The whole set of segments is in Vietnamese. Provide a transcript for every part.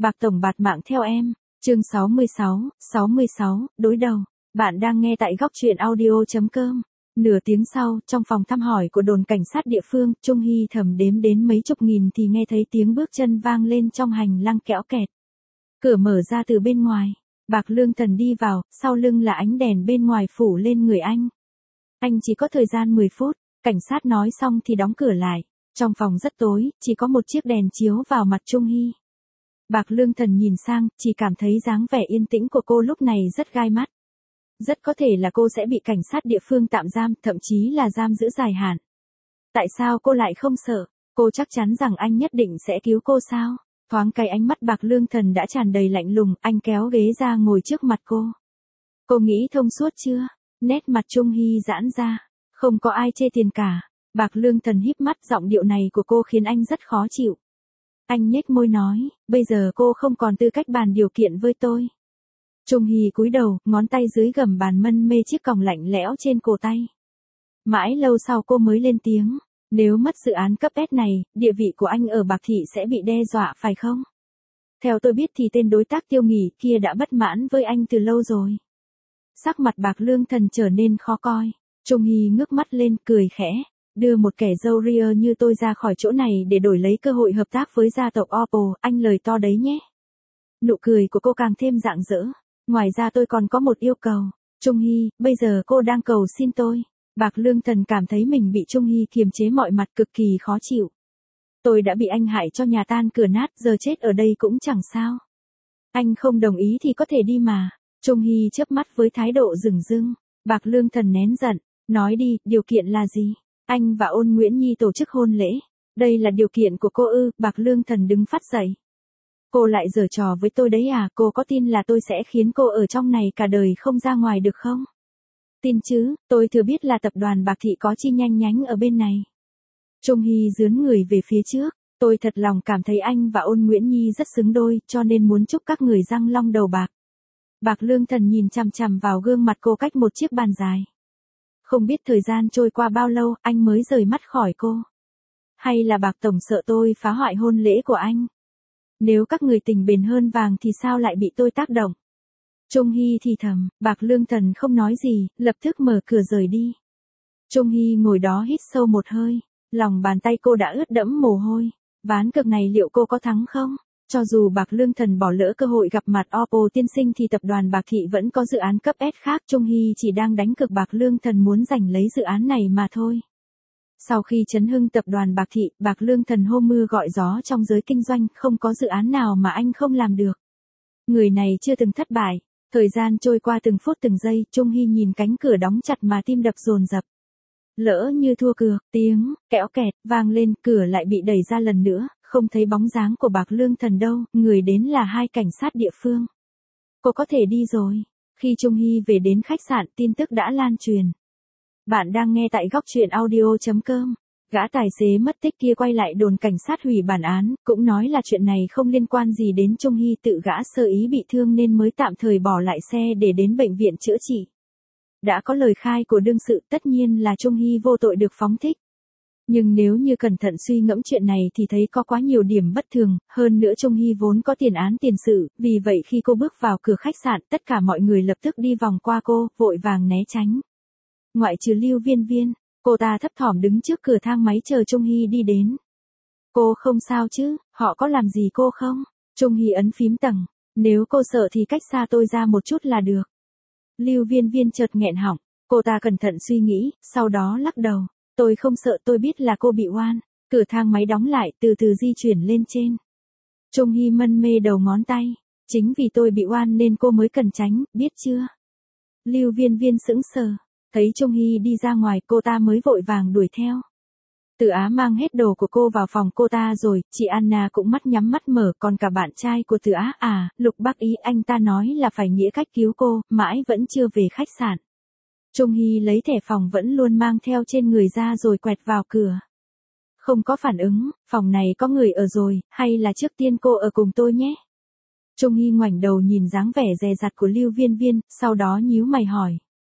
Bạc tổng bạt mạng theo em. Chương 66, đối đầu. Bạn đang nghe tại góc truyện audio.com. Nửa tiếng sau, trong phòng thăm hỏi của đồn cảnh sát địa phương, Trung Hy thầm đếm đến mấy chục nghìn thì nghe thấy tiếng bước chân vang lên trong hành lang kéo kẹt. Cửa mở ra từ bên ngoài. Bạc Lương Thần đi vào, sau lưng là ánh đèn bên ngoài phủ lên người anh. Anh chỉ có thời gian 10 phút, cảnh sát nói xong thì đóng cửa lại. Trong phòng rất tối, chỉ có một chiếc đèn chiếu vào mặt Trung Hy. Bạc Lương Thần nhìn sang, chỉ cảm thấy dáng vẻ yên tĩnh của cô lúc này rất gai mắt. Rất có thể là cô sẽ bị cảnh sát địa phương tạm giam, thậm chí là giam giữ dài hạn. Tại sao cô lại không sợ? Cô chắc chắn rằng anh nhất định sẽ cứu cô sao? Thoáng cái ánh mắt Bạc Lương Thần đã tràn đầy lạnh lùng, anh kéo ghế ra ngồi trước mặt cô. Cô nghĩ thông suốt chưa? Nét mặt Trung Hy giãn ra. Không có ai chê tiền cả. Bạc Lương Thần híp mắt, giọng điệu này của cô khiến anh rất khó chịu. Anh nhếch môi nói, bây giờ cô không còn tư cách bàn điều kiện với tôi. Trung Hy cúi đầu, ngón tay dưới gầm bàn mân mê chiếc còng lạnh lẽo trên cổ tay. Mãi lâu sau cô mới lên tiếng, nếu mất dự án cấp S này, địa vị của anh ở Bạc Thị sẽ bị đe dọa phải không? Theo tôi biết thì tên đối tác Tiêu Nghỉ kia đã bất mãn với anh từ lâu rồi. Sắc mặt Bạc Lương Thần trở nên khó coi. Trung Hy ngước mắt lên cười khẽ. Đưa một kẻ râu ria như tôi ra khỏi chỗ này để đổi lấy cơ hội hợp tác với gia tộc Oppo, anh lời to đấy nhé. Nụ cười của cô càng thêm rạng rỡ. Ngoài ra tôi còn có một yêu cầu. Trung Hy, bây giờ cô đang cầu xin tôi. Bạc Lương Thần cảm thấy mình bị Trung Hy kiềm chế mọi mặt cực kỳ khó chịu. Tôi đã bị anh hại cho nhà tan cửa nát, giờ chết ở đây cũng chẳng sao. Anh không đồng ý thì có thể đi mà. Trung Hy chớp mắt với thái độ dửng dưng. Bạc Lương Thần nén giận. Nói đi, điều kiện là gì? Anh và Ôn Nguyễn Nhi tổ chức hôn lễ. Đây là điều kiện của cô ư? Bạc Lương Thần đứng phát dậy. Cô lại giở trò với tôi đấy à? Cô có tin là tôi sẽ khiến cô ở trong này cả đời không ra ngoài được không? Tin chứ, tôi thừa biết là tập đoàn Bạc Thị có chi nhánh ở bên này. Trung Hy dướn người về phía trước. Tôi thật lòng cảm thấy anh và Ôn Nguyễn Nhi rất xứng đôi, cho nên muốn chúc các người răng long đầu bạc. Bạc Lương Thần nhìn chằm chằm vào gương mặt cô cách một chiếc bàn dài. Không biết thời gian trôi qua bao lâu, anh mới rời mắt khỏi cô. Hay là Bạc tổng sợ tôi phá hoại hôn lễ của anh? Nếu các người tình bền hơn vàng thì sao lại bị tôi tác động? Trung Hy thì thầm, Bạc Lương Thần không nói gì, lập tức mở cửa rời đi. Trung Hy ngồi đó hít sâu một hơi, lòng bàn tay cô đã ướt đẫm mồ hôi. Ván cược này liệu cô có thắng không? Cho dù Bạc Lương Thần bỏ lỡ cơ hội gặp mặt Oppo tiên sinh thì tập đoàn Bạc Thị vẫn có dự án cấp S khác. Trung Hy chỉ đang đánh cược Bạc Lương Thần muốn giành lấy dự án này mà thôi. Sau khi chấn hưng tập đoàn Bạc Thị, Bạc Lương Thần hô mưa gọi gió trong giới kinh doanh, không có dự án nào mà anh không làm được. Người này chưa từng thất bại. Thời gian trôi qua từng phút từng giây, Trung Hy nhìn cánh cửa đóng chặt mà tim đập dồn dập. Lỡ như thua cược, tiếng kẽo kẹt vang lên, cửa lại bị đẩy ra lần nữa, không thấy bóng dáng của Bạc Lương Thần đâu, người đến là hai cảnh sát địa phương. Cô có thể đi rồi. Khi Trung Hy về đến khách sạn, tin tức đã lan truyền. Bạn đang nghe tại góc truyện audio.com. Gã tài xế mất tích kia quay lại đồn cảnh sát hủy bản án, cũng nói là chuyện này không liên quan gì đến Trung Hy, tự gã sơ ý bị thương nên mới tạm thời bỏ lại xe để đến bệnh viện chữa trị. Đã có lời khai của đương sự, tất nhiên là Trung Hy vô tội được phóng thích. Nhưng nếu như cẩn thận suy ngẫm chuyện này thì thấy có quá nhiều điểm bất thường, hơn nữa Trung Hy vốn có tiền án tiền sự, vì vậy khi cô bước vào cửa khách sạn, tất cả mọi người lập tức đi vòng qua cô, vội vàng né tránh. Ngoại trừ Lưu Viên Viên, cô ta thấp thỏm đứng trước cửa thang máy chờ Trung Hy đi đến. Cô không sao chứ, họ có làm gì cô không? Trung Hy ấn phím tầng, nếu cô sợ thì cách xa tôi ra một chút là được. Lưu Viên Viên chợt nghẹn họng, cô ta cẩn thận suy nghĩ, sau đó lắc đầu. Tôi không sợ, tôi biết là cô bị oan. Cửa thang máy đóng lại, từ từ di chuyển lên trên. Trung Hy mân mê đầu ngón tay. Chính vì tôi bị oan nên cô mới cần tránh, biết chưa? Lưu Viên Viên sững sờ. Thấy Trung Hy đi ra ngoài, cô ta mới vội vàng đuổi theo. Từ Á mang hết đồ của cô vào phòng cô ta rồi, chị Anna cũng mắt nhắm mắt mở, còn cả bạn trai của Từ Á à, Lục Bác Ý, anh ta nói là phải nghĩa cách cứu cô, mãi vẫn chưa về khách sạn. Trung Hy lấy thẻ phòng vẫn luôn mang theo trên người ra rồi quẹt vào cửa. Không có phản ứng, phòng này có người ở rồi, hay là trước tiên cô ở cùng tôi nhé? Trung Hy ngoảnh đầu nhìn dáng vẻ dè dặt của Lưu Viên Viên, sau đó nhíu mày hỏi.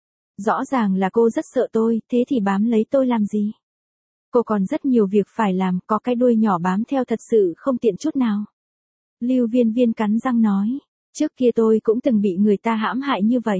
Rõ ràng là cô rất sợ tôi, thế thì bám lấy tôi làm gì? Cô còn rất nhiều việc phải làm, có cái đuôi nhỏ bám theo thật sự không tiện chút nào. Lưu Viên Viên cắn răng nói. Trước kia tôi cũng từng bị người ta hãm hại như vậy.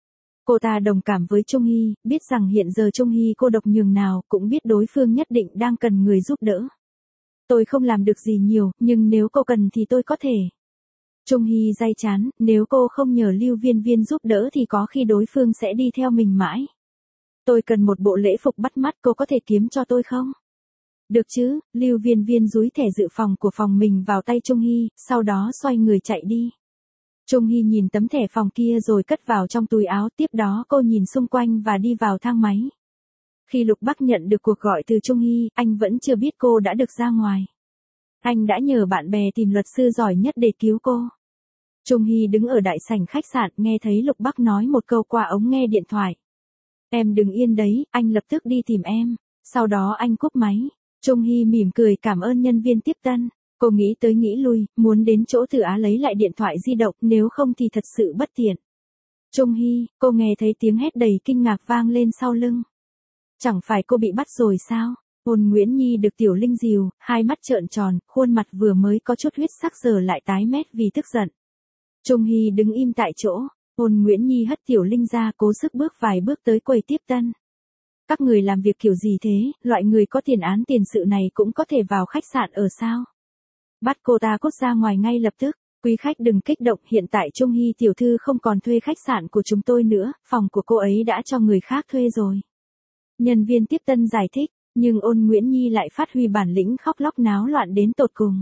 Cô ta đồng cảm với Trung Hy, biết rằng hiện giờ Trung Hy cô độc nhường nào, cũng biết đối phương nhất định đang cần người giúp đỡ. Tôi không làm được gì nhiều, nhưng nếu cô cần thì tôi có thể. Trung Hy day chán, nếu cô không nhờ Lưu Viên Viên giúp đỡ thì có khi đối phương sẽ đi theo mình mãi. Tôi cần một bộ lễ phục bắt mắt, cô có thể kiếm cho tôi không? Được chứ, Lưu Viên Viên dúi thẻ dự phòng của phòng mình vào tay Trung Hy, sau đó xoay người chạy đi. Trung Hy nhìn tấm thẻ phòng kia rồi cất vào trong túi áo, tiếp đó cô nhìn xung quanh và đi vào thang máy. Khi Lục Bắc nhận được cuộc gọi từ Trung Hy, anh vẫn chưa biết cô đã được ra ngoài. Anh đã nhờ bạn bè tìm luật sư giỏi nhất để cứu cô. Trung Hy đứng ở đại sảnh khách sạn, nghe thấy Lục Bắc nói một câu qua ống nghe điện thoại. Em đừng yên đấy, anh lập tức đi tìm em. Sau đó anh cúp máy. Trung Hy mỉm cười cảm ơn nhân viên tiếp tân. Cô nghĩ tới nghĩ lui, muốn đến chỗ Từ Á lấy lại điện thoại di động, nếu không thì thật sự bất tiện. Trung Hy, cô nghe thấy tiếng hét đầy kinh ngạc vang lên sau lưng. Chẳng phải cô bị bắt rồi sao? Ôn Nguyễn Nhi được Tiểu Linh dìu, hai mắt trợn tròn, khuôn mặt vừa mới có chút huyết sắc giờ lại tái mét vì tức giận. Trung Hy đứng im tại chỗ, Ôn Nguyễn Nhi hất Tiểu Linh ra, cố sức bước vài bước tới quầy tiếp tân. Các người làm việc kiểu gì thế, loại người có tiền án tiền sự này cũng có thể vào khách sạn ở sao? Bắt cô ta cút ra ngoài ngay lập tức. Quý khách đừng kích động, hiện tại Trung Hy tiểu thư không còn thuê khách sạn của chúng tôi nữa, phòng của cô ấy đã cho người khác thuê rồi. Nhân viên tiếp tân giải thích, nhưng Ôn Nguyễn Nhi lại phát huy bản lĩnh khóc lóc náo loạn đến tột cùng.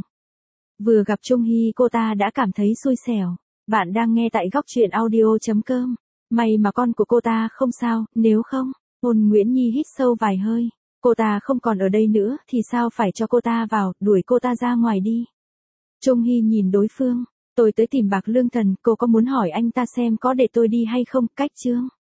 Vừa gặp Trung Hy cô ta đã cảm thấy xui xẻo. Bạn đang nghe tại góc truyện audio.com. May mà con của cô ta không sao, nếu không. Ôn Nguyễn Nhi hít sâu vài hơi. Cô ta không còn ở đây nữa, thì sao phải cho cô ta vào, đuổi cô ta ra ngoài đi. Trung Hy nhìn đối phương. Tôi tới tìm Bạc Lương Thần, cô có muốn hỏi anh ta xem có để tôi đi hay không, cách chương.